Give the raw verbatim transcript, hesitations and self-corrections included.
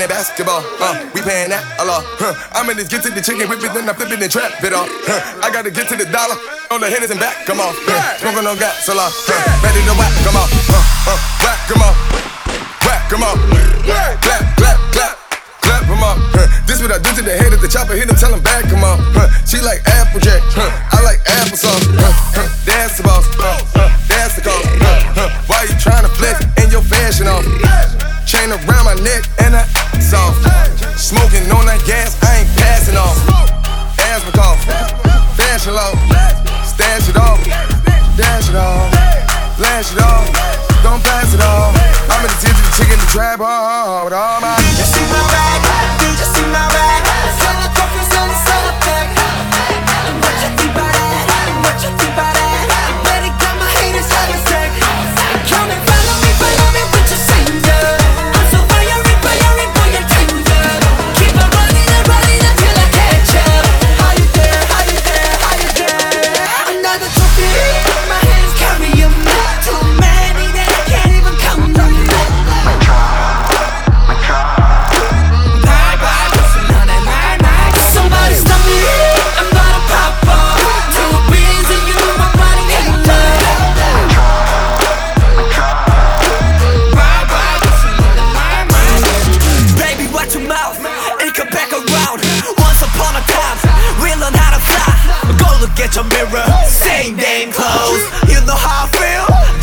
that basketball. Uh, we paying that a lot. Huh. I'm in this get to the chicken whip it, then I'm flipping and trap it off. Huh. I gotta get to the dollar on the hitters and back, come on. Huh. Smoking on gas a lot. Huh. Ready to whack, come on. Uh, uh, whack, come on. Whack, come on. Clap, clap, clap. Clap him up. Huh. This what I do to the head of the chopper. Hit him, tell him back, come on. Huh. She like Applejack. Huh. I like applesauce. Huh. Huh. That's the boss. Huh. Huh. That's the cause. Huh. Huh. Why you trying to flex and your fashion off? Chain around my neck and I soft. Smoking on that gas, I ain't passing off. Asthma cough, fashion low. Stash it off, dash it off, flash it off. Don't pass it off. I'm in the tip of the chicken, the trap hard with all my. You see my bag, you see my bag. Sell the coffee, sell the sell the pack. What you think about that? What you think about that? I bet it got my haters on the sack. Come and follow me, follow me with your singer. I'm so fiery, fiery, boy, you're tender. Keep on running and running until I catch up. How you there? How you there? How you there? Another trophy, my hands carry them. Too many that I can't even count them. My truck, my truck. Bye bye, listen on that my my. Somebody stop me, I'm not a papa. Two beans and you, I'm running hater. My truck, my truck. Bye bye, listen on that my my. Baby, watch your mouth, it come back around. Once upon a time, we learn how to fly. Go look at your mirror, same damn clothes. You know how I feel.